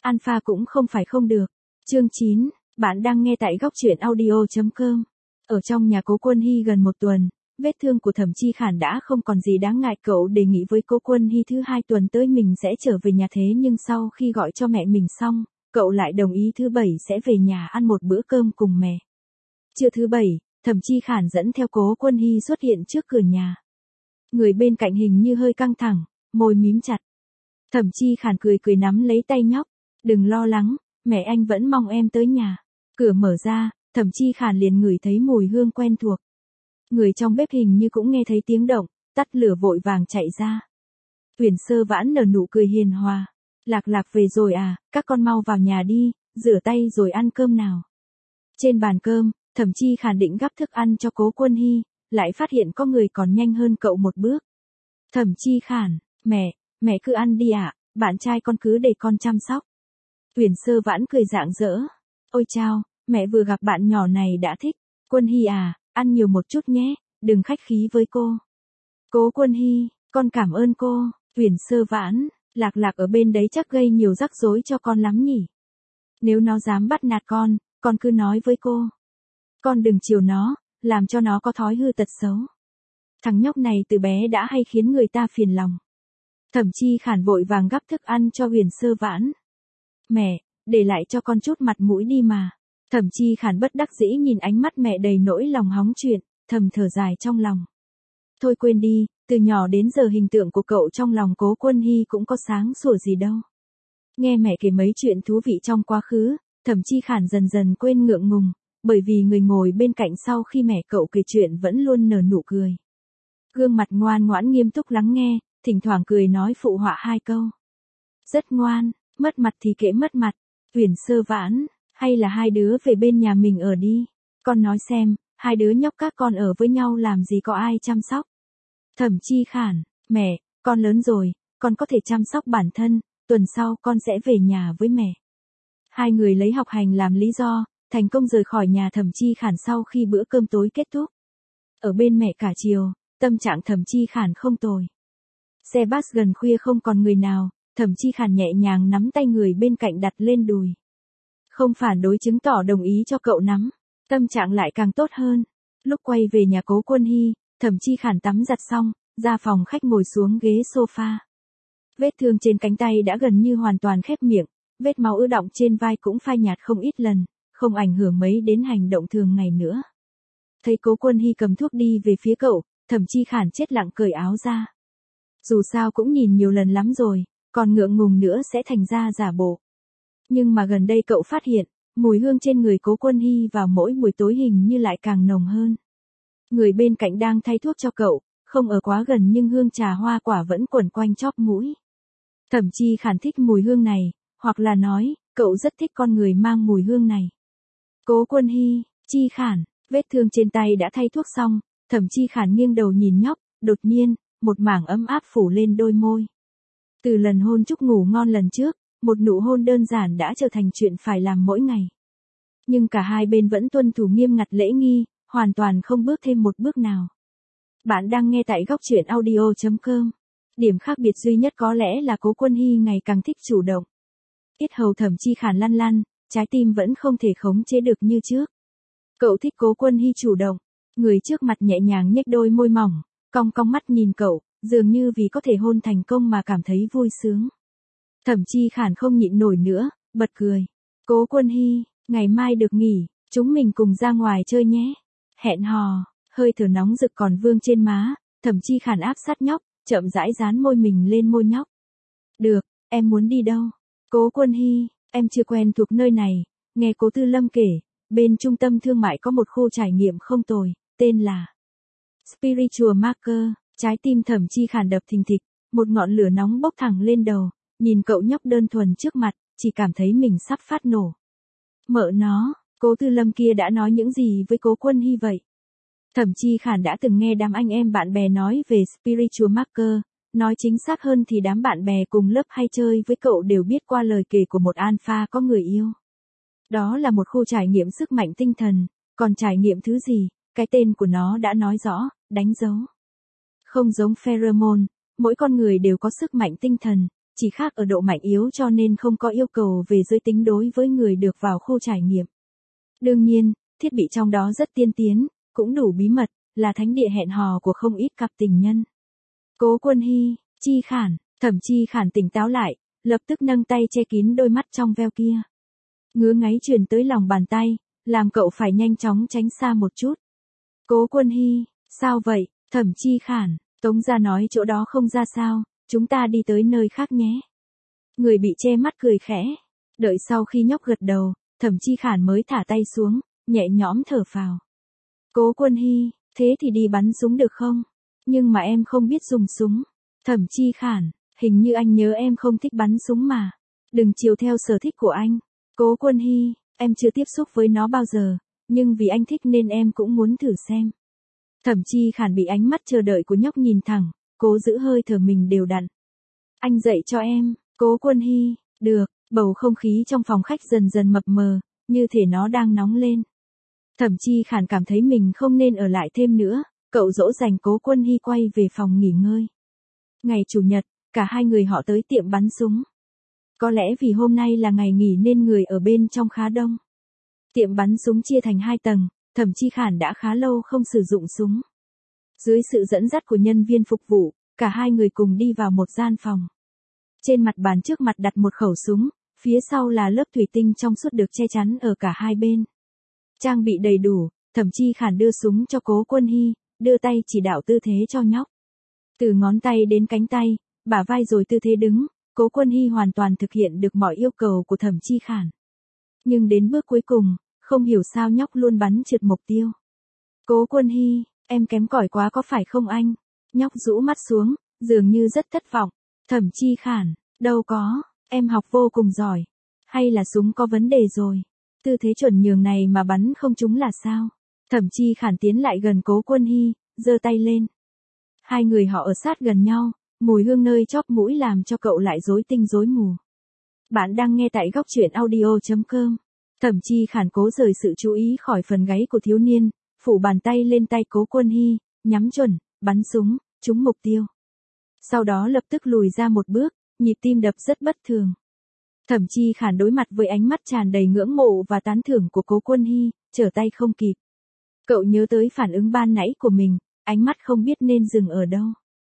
Alpha cũng không phải không được. Chương 9, bạn đang nghe tại góc truyện audio.com. Ở trong nhà Cố Quân Hy gần một tuần, vết thương của Thẩm Chi Khản đã không còn gì đáng ngại. Cậu đề nghị với Cố Quân Hy thứ 2 tuần tới mình sẽ trở về nhà, thế nhưng sau khi gọi cho mẹ mình xong, cậu lại đồng ý thứ 7 sẽ về nhà ăn một bữa cơm cùng mẹ. Trưa thứ 7, Thẩm Chi Khản dẫn theo Cố Quân Hy xuất hiện trước cửa nhà. Người bên cạnh hình như hơi căng thẳng, môi mím chặt. Thẩm Chi Khản cười cười nắm lấy tay nhóc. Đừng lo lắng, mẹ anh vẫn mong em tới nhà. Cửa mở ra, Thẩm Chi Khản liền ngửi thấy mùi hương quen thuộc. Người trong bếp hình như cũng nghe thấy tiếng động, tắt lửa vội vàng chạy ra. Uyển Sơ Vãn nở nụ cười hiền hòa. Lạc Lạc về rồi à, các con mau vào nhà đi, rửa tay rồi ăn cơm nào. Trên bàn cơm, Thẩm Chi Khản định gắp thức ăn cho Cố Quân Hy, lại phát hiện có người còn nhanh hơn cậu một bước. Thẩm Chi Khản, mẹ cứ ăn đi ạ, bạn trai con cứ để con chăm sóc. Uyển Sơ Vãn cười rạng rỡ. Ôi chao, mẹ vừa gặp bạn nhỏ này đã thích. Quân Hy à, ăn nhiều một chút nhé, đừng khách khí với cô. Cố Quân Hy, con cảm ơn cô. Uyển Sơ Vãn, Lạc Lạc ở bên đấy chắc gây nhiều rắc rối cho con lắm nhỉ. Nếu nó dám bắt nạt con cứ nói với cô. Con đừng chiều nó, làm cho nó có thói hư tật xấu. Thằng nhóc này từ bé đã hay khiến người ta phiền lòng. Thẩm Chi Khản vội vàng gắp thức ăn cho Uyển Sơ Vãn. Mẹ, để lại cho con chút mặt mũi đi mà. Thẩm Chi Khản bất đắc dĩ nhìn ánh mắt mẹ đầy nỗi lòng hóng chuyện, thầm thở dài trong lòng. Thôi quên đi, từ nhỏ đến giờ hình tượng của cậu trong lòng Cố Quân Hy cũng có sáng sủa gì đâu. Nghe mẹ kể mấy chuyện thú vị trong quá khứ, Thẩm Chi Khản dần dần quên ngượng ngùng, bởi vì người ngồi bên cạnh sau khi mẹ cậu kể chuyện vẫn luôn nở nụ cười. Gương mặt ngoan ngoãn nghiêm túc lắng nghe, thỉnh thoảng cười nói phụ họa 2 câu. Rất ngoan, mất mặt thì kệ mất mặt. Uyển Sơ Vãn, hay là hai đứa về bên nhà mình ở đi. Con nói xem, hai đứa nhóc các con ở với nhau làm gì có ai chăm sóc. Thẩm Chi Khản, mẹ, con lớn rồi, con có thể chăm sóc bản thân, tuần sau con sẽ về nhà với mẹ. Hai người lấy học hành làm lý do, thành công rời khỏi nhà Thẩm Chi Khản sau khi bữa cơm tối kết thúc. Ở bên mẹ cả chiều, tâm trạng Thẩm Chi Khản không tồi. Xe bus gần khuya không còn người nào, Thẩm Chi Khản nhẹ nhàng nắm tay người bên cạnh đặt lên đùi. Không phản đối chứng tỏ đồng ý cho cậu nắm, tâm trạng lại càng tốt hơn. Lúc quay về nhà Cố Quân Hy, Thẩm Chi Khản tắm giặt xong, ra phòng khách ngồi xuống ghế sofa. Vết thương trên cánh tay đã gần như hoàn toàn khép miệng, vết máu ứ đọng trên vai cũng phai nhạt không ít lần, không ảnh hưởng mấy đến hành động thường ngày nữa. Thấy Cố Quân Hy cầm thuốc đi về phía cậu, Thẩm Chi Khản chết lặng cởi áo ra. Dù sao cũng nhìn nhiều lần lắm rồi, còn ngượng ngùng nữa sẽ thành ra giả bộ. Nhưng mà gần đây cậu phát hiện, mùi hương trên người Cố Quân Hy vào mỗi buổi tối hình như lại càng nồng hơn. Người bên cạnh đang thay thuốc cho cậu, không ở quá gần nhưng hương trà hoa quả vẫn quẩn quanh chóp mũi. Thẩm Chi Khản thích mùi hương này, hoặc là nói, cậu rất thích con người mang mùi hương này. Cố Quân Hy, Chi Khản, vết thương trên tay đã thay thuốc xong, Thẩm Chi Khản nghiêng đầu nhìn nhóc, đột nhiên, một mảng ấm áp phủ lên đôi môi. Từ lần hôn chúc ngủ ngon lần trước, một nụ hôn đơn giản đã trở thành chuyện phải làm mỗi ngày. Nhưng cả hai bên vẫn tuân thủ nghiêm ngặt lễ nghi, hoàn toàn không bước thêm một bước nào. Bạn đang nghe tại góc truyện audio.com. Điểm khác biệt duy nhất có lẽ là Cố Quân Hy ngày càng thích chủ động. Yết hầu Thẩm Chi Khản lăn lăn, trái tim vẫn không thể khống chế được như trước. Cậu thích Cố Quân Hy chủ động, người trước mặt nhẹ nhàng nhếch đôi môi mỏng, cong cong mắt nhìn cậu, dường như vì có thể hôn thành công mà cảm thấy vui sướng. Thẩm Chi Khản không nhịn nổi nữa, bật cười. Cố Quân Hy, ngày mai được nghỉ, chúng mình cùng ra ngoài chơi nhé. Hẹn hò, hơi thở nóng rực còn vương trên má, Thẩm Chi Khản áp sát nhóc, chậm rãi dán môi mình lên môi nhóc. Được, em muốn đi đâu? Cố Quân Hy, em chưa quen thuộc nơi này, nghe Cố Tư Lâm kể, bên trung tâm thương mại có một khu trải nghiệm không tồi, tên là Spiritual Marker. Trái tim Thẩm Chi Khản đập thình thịch, một ngọn lửa nóng bốc thẳng lên đầu, nhìn cậu nhóc đơn thuần trước mặt, chỉ cảm thấy mình sắp phát nổ. Mợ nó, Cố Tư Lâm kia đã nói những gì với Cố Quân Hy vậy? Thẩm Chi Khản đã từng nghe đám anh em bạn bè nói về Spiritual Marker, nói chính xác hơn thì đám bạn bè cùng lớp hay chơi với cậu đều biết qua lời kể của một alpha có người yêu. Đó là một khu trải nghiệm sức mạnh tinh thần, còn trải nghiệm thứ gì, cái tên của nó đã nói rõ, đánh dấu. Không giống pheromone, mỗi con người đều có sức mạnh tinh thần, chỉ khác ở độ mạnh yếu cho nên không có yêu cầu về giới tính đối với người được vào khu trải nghiệm. Đương nhiên, thiết bị trong đó rất tiên tiến, cũng đủ bí mật, là thánh địa hẹn hò của không ít cặp tình nhân. Cố Quân Hy, Chi Khản, Thẩm Chi Khản tỉnh táo lại, lập tức nâng tay che kín đôi mắt trong veo kia. Ngứa ngáy truyền tới lòng bàn tay, làm cậu phải nhanh chóng tránh xa một chút. Cố Quân Hy, sao vậy? Thẩm Chi Khản, Tống Gia nói chỗ đó không ra sao, chúng ta đi tới nơi khác nhé. Người bị che mắt cười khẽ. Đợi sau khi nhóc gật đầu, Thẩm Chi Khản mới thả tay xuống, nhẹ nhõm thở phào. Cố Quân Hy, thế thì đi bắn súng được không? Nhưng mà em không biết dùng súng. Thẩm Chi Khản, hình như anh nhớ em không thích bắn súng mà. Đừng chiều theo sở thích của anh. Cố Quân Hy, em chưa tiếp xúc với nó bao giờ, nhưng vì anh thích nên em cũng muốn thử xem. Thẩm Chi Khản bị ánh mắt chờ đợi của nhóc nhìn thẳng, cố giữ hơi thở mình đều đặn. Anh dạy cho em. Cố Quân Hy, được. Bầu không khí trong phòng khách dần dần mập mờ, như thể nó đang nóng lên. Thẩm Chi Khản cảm thấy mình không nên ở lại thêm nữa, cậu dỗ dành Cố Quân Hy quay về phòng nghỉ ngơi. Ngày Chủ nhật, cả hai người họ tới tiệm bắn súng. Có lẽ vì hôm nay là ngày nghỉ nên người ở bên trong khá đông. Tiệm bắn súng chia thành 2 tầng, Thẩm Chi Khản đã khá lâu không sử dụng súng. Dưới sự dẫn dắt của nhân viên phục vụ, cả hai người cùng đi vào một gian phòng. Trên mặt bàn trước mặt đặt một khẩu súng, phía sau là lớp thủy tinh trong suốt được che chắn ở cả hai bên. Trang bị đầy đủ, Thẩm Chi Khản đưa súng cho Cố Quân Hy, đưa tay chỉ đạo tư thế cho nhóc. Từ ngón tay đến cánh tay, bả vai rồi tư thế đứng, Cố Quân Hy hoàn toàn thực hiện được mọi yêu cầu của Thẩm Chi Khản. Nhưng đến bước cuối cùng, không hiểu sao nhóc luôn bắn trượt mục tiêu. Cố Quân Hy, em kém cỏi quá có phải không anh? Nhóc rũ mắt xuống, dường như rất thất vọng. Thẩm Chi Khản, đâu có, em học vô cùng giỏi. Hay là súng có vấn đề rồi? Tư thế chuẩn nhường này mà bắn không trúng là sao? Thẩm Chi Khản tiến lại gần Cố Quân Hy, giơ tay lên. Hai người họ ở sát gần nhau, mùi hương nơi chóp mũi làm cho cậu lại rối tinh rối mù. Bạn đang nghe tại góc truyện audio.com. Thẩm Chi Khản cố rời sự chú ý khỏi phần gáy của thiếu niên, phủ bàn tay lên tay Cố Quân Hy, nhắm chuẩn, bắn súng, trúng mục tiêu. Sau đó lập tức lùi ra một bước, nhịp tim đập rất bất thường. Thẩm Chi Khản đối mặt với ánh mắt tràn đầy ngưỡng mộ và tán thưởng của Cố Quân Hy, trở tay không kịp. Cậu nhớ tới phản ứng ban nãy của mình, ánh mắt không biết nên dừng ở đâu.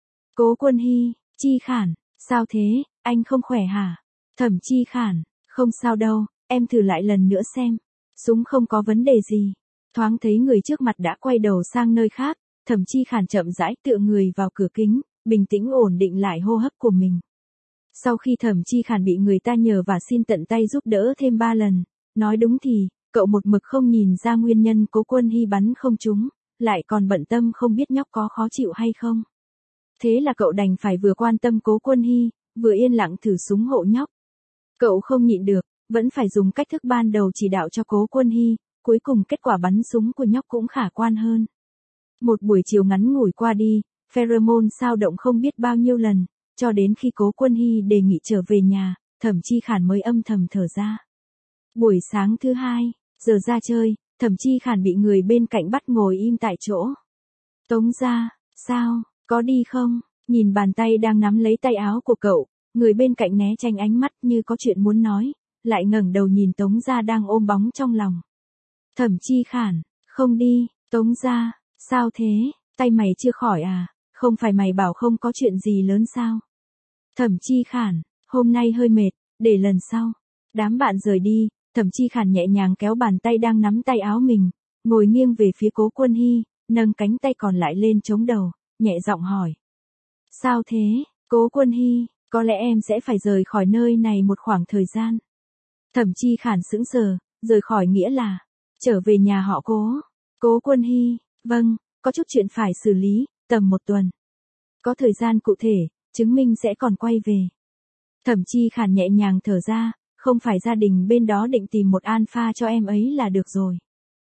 Cố Quân Hy, Chi Khản, sao thế, anh không khỏe hả? Thẩm Chi Khản, không sao đâu, em thử lại lần nữa xem. Súng không có vấn đề gì. Thoáng thấy người trước mặt đã quay đầu sang nơi khác, Thẩm Chi Khản chậm rãi tựa người vào cửa kính, bình tĩnh ổn định lại hô hấp của mình. Sau khi Thẩm Chi Khản bị người ta nhờ và xin tận tay giúp đỡ thêm 3 lần, nói đúng thì, cậu một mực không nhìn ra nguyên nhân Cố Quân Hy bắn không trúng, lại còn bận tâm không biết nhóc có khó chịu hay không. Thế là cậu đành phải vừa quan tâm Cố Quân Hy, vừa yên lặng thử súng hộ nhóc. Cậu không nhịn được, vẫn phải dùng cách thức ban đầu chỉ đạo cho Cố Quân Hy, cuối cùng kết quả bắn súng của nhóc cũng khả quan hơn. Một buổi chiều ngắn ngủi qua đi, pheromone sao động không biết bao nhiêu lần, cho đến khi Cố Quân Hy đề nghị trở về nhà, Thẩm Chi Khản mới âm thầm thở ra. Buổi sáng thứ 2, giờ ra chơi, Thẩm Chi Khản bị người bên cạnh bắt ngồi im tại chỗ. Tống Gia, sao, có đi không? Nhìn bàn tay đang nắm lấy tay áo của cậu, người bên cạnh né tránh ánh mắt như có chuyện muốn nói, lại ngẩng đầu nhìn Tống Gia đang ôm bóng trong lòng. Thẩm Chi Khản, không đi, Tống Gia, sao thế, tay mày chưa khỏi à, không phải mày bảo không có chuyện gì lớn sao? Thẩm Chi Khản, hôm nay hơi mệt, để lần sau. Đám bạn rời đi, Thẩm Chi Khản nhẹ nhàng kéo bàn tay đang nắm tay áo mình, ngồi nghiêng về phía Cố Quân Hy, nâng cánh tay còn lại lên chống đầu, nhẹ giọng hỏi. Sao thế, Cố Quân Hy, có lẽ em sẽ phải rời khỏi nơi này một khoảng thời gian. Thẩm Chi Khản sững sờ, rời khỏi nghĩa là, trở về nhà họ Cố. Cố Quân Hy, vâng, có chút chuyện phải xử lý, tầm 1 tuần. Có thời gian cụ thể, chứng minh sẽ còn quay về. Thẩm Chi Khản nhẹ nhàng thở ra, không phải gia đình bên đó định tìm một alpha cho em ấy là được rồi.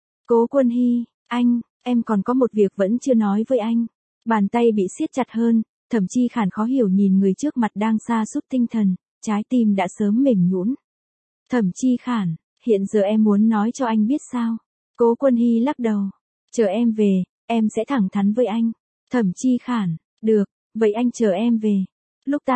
Cố Quân Hy, anh, em còn có một việc vẫn chưa nói với anh. Bàn tay bị siết chặt hơn, Thẩm Chi Khản khó hiểu nhìn người trước mặt đang sa sút tinh thần, trái tim đã sớm mềm nhũn. Thẩm Chi Khản, hiện giờ em muốn nói cho anh biết sao? Cố Quân Hy lắc đầu. Chờ em về, em sẽ thẳng thắn với anh. Thẩm Chi Khản, được, vậy anh chờ em về. Lúc tan học,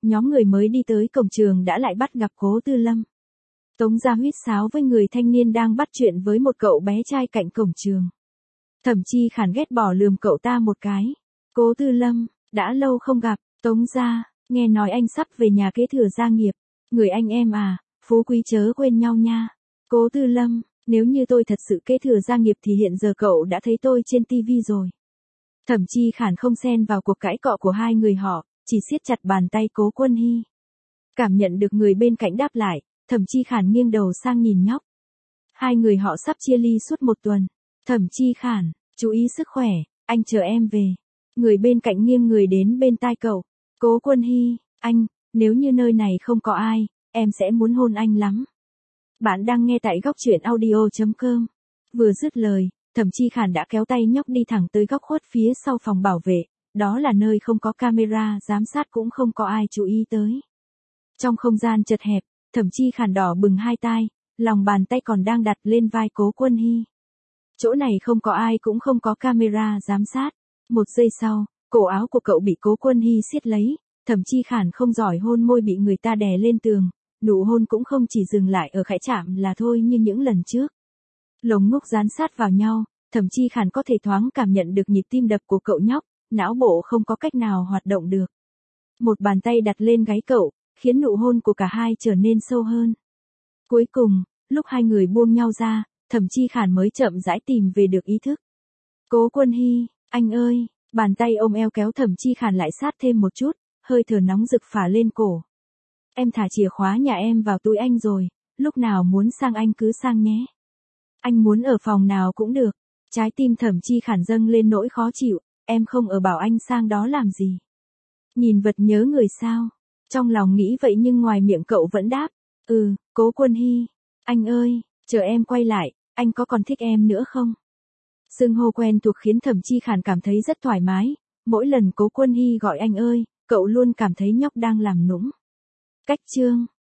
Nhóm người mới đi tới cổng trường đã lại bắt gặp Cố Tư Lâm. Tống Gia huýt sáo với người thanh niên đang bắt chuyện với một cậu bé trai cạnh cổng trường. Thẩm Chi Khản ghét bỏ lườm cậu ta một cái. Cố Tư Lâm, đã lâu không gặp. Tống Gia, nghe nói anh sắp về nhà kế thừa gia nghiệp. Người anh em à, phú quý chớ quên nhau nha. Cố Tư Lâm, nếu như tôi thật sự kế thừa gia nghiệp thì hiện giờ cậu đã thấy tôi trên tivi rồi. Thẩm Chi Khản không xen vào cuộc cãi cọ của hai người họ, chỉ siết chặt bàn tay Cố Quân Hy. Cảm nhận được người bên cạnh đáp lại, Thẩm Chi Khản nghiêng đầu sang nhìn nhóc. Hai người họ sắp chia ly suốt một tuần. Thẩm Chi Khản, chú ý sức khỏe, anh chờ em về. Người bên cạnh nghiêng người đến bên tai cậu. Cố Quân Hy, anh, nếu như nơi này không có ai, em sẽ muốn hôn anh lắm. Bạn đang nghe tại góc truyện audio.com. Vừa dứt lời, Thẩm Chi Khản đã kéo tay nhóc đi thẳng tới góc khuất phía sau phòng bảo vệ. Đó là nơi không có camera giám sát cũng không có ai chú ý tới. Trong không gian chật hẹp, Thẩm Chi Khản đỏ bừng hai tai, lòng bàn tay còn đang đặt lên vai Cố Quân Hy. Chỗ này không có ai cũng không có camera giám sát. Một giây sau, cổ áo của cậu bị Cố Quân Hy siết lấy, Thẩm Chi Khản không giỏi hôn môi bị người ta đè lên tường, nụ hôn cũng không chỉ dừng lại ở khẽ chạm là thôi như những lần trước. Lồng ngực dán sát vào nhau, Thẩm Chi Khản có thể thoáng cảm nhận được nhịp tim đập của cậu nhóc, não bộ không có cách nào hoạt động được. Một bàn tay đặt lên gáy cậu, khiến nụ hôn của cả hai trở nên sâu hơn. Cuối cùng, lúc hai người buông nhau ra, Thẩm Chi Khản mới chậm rãi tìm về được ý thức. Cố Quân Hy, anh ơi, bàn tay ôm eo kéo Thẩm Chi Khản lại sát thêm một chút, hơi thở nóng rực phả lên cổ. Em thả chìa khóa nhà em vào túi anh rồi, lúc nào muốn sang anh cứ sang nhé. Anh muốn ở phòng nào cũng được. Trái tim Thẩm Chi Khản dâng lên nỗi khó chịu, em không ở bảo anh sang đó làm gì. Nhìn vật nhớ người sao. Trong lòng nghĩ vậy nhưng ngoài miệng cậu vẫn đáp. Cố Quân Hy, anh ơi, chờ em quay lại, anh có còn thích em nữa không? Xưng hô quen thuộc khiến Thẩm Chi Khản cảm thấy rất thoải mái. Mỗi lần Cố Quân Hy gọi anh ơi, cậu luôn cảm thấy nhóc đang làm nũng. Cách chương